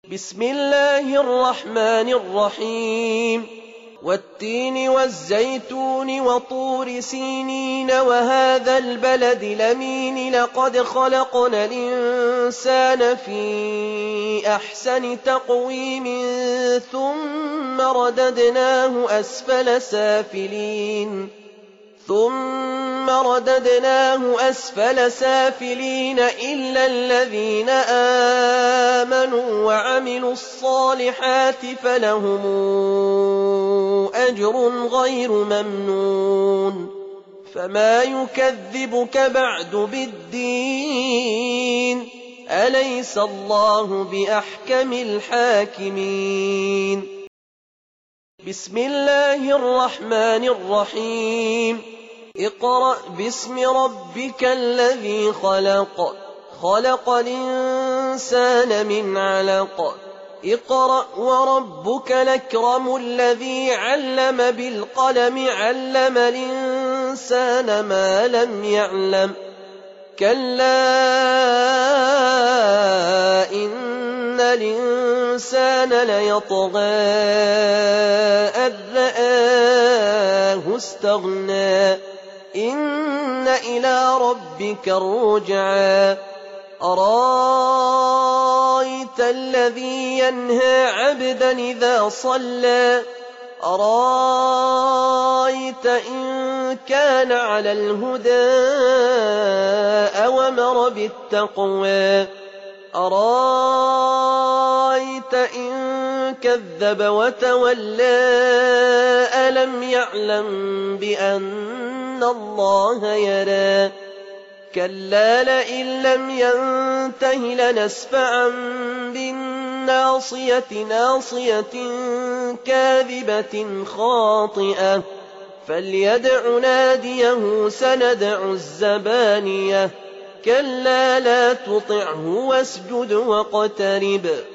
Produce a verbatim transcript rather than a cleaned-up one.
بسم الله الرحمن الرحيم والتين والزيتون وطور سينين وهذا البلد الأمين لقد خلقنا الإنسان في أحسن تقويم ثم رددناه أسفل سافلين ثم رددناه أسفل سافلين إلا الذين آمنوا وعملوا الصالحات فلهم أجر غير ممنون فما يكذبك بعد بالدين أليس الله بأحكم الحاكمين بسم الله الرحمن الرحيم اقرأ باسم ربك الذي خلق خلق الإنسان من علق اقرأ وربك الأكرم الذي علم بالقلم علم الإنسان ما لم يعلم كلا إن الإنسان ليطغى أن رآه استغنى إن إلى ربك الرجعى أرايت الذي ينهى عبدا إذا صلى أرايت إن كان على الهدى أوامر بالتقوى أرايت إن كذب وتولى ألم يعلم بأن الله يرى كلا لئن لم ينته لنسفعا بالناصية ناصية كاذبة خاطئة فليدع ناديه سندع الزبانية كلا لا تطعه واسجد واقترب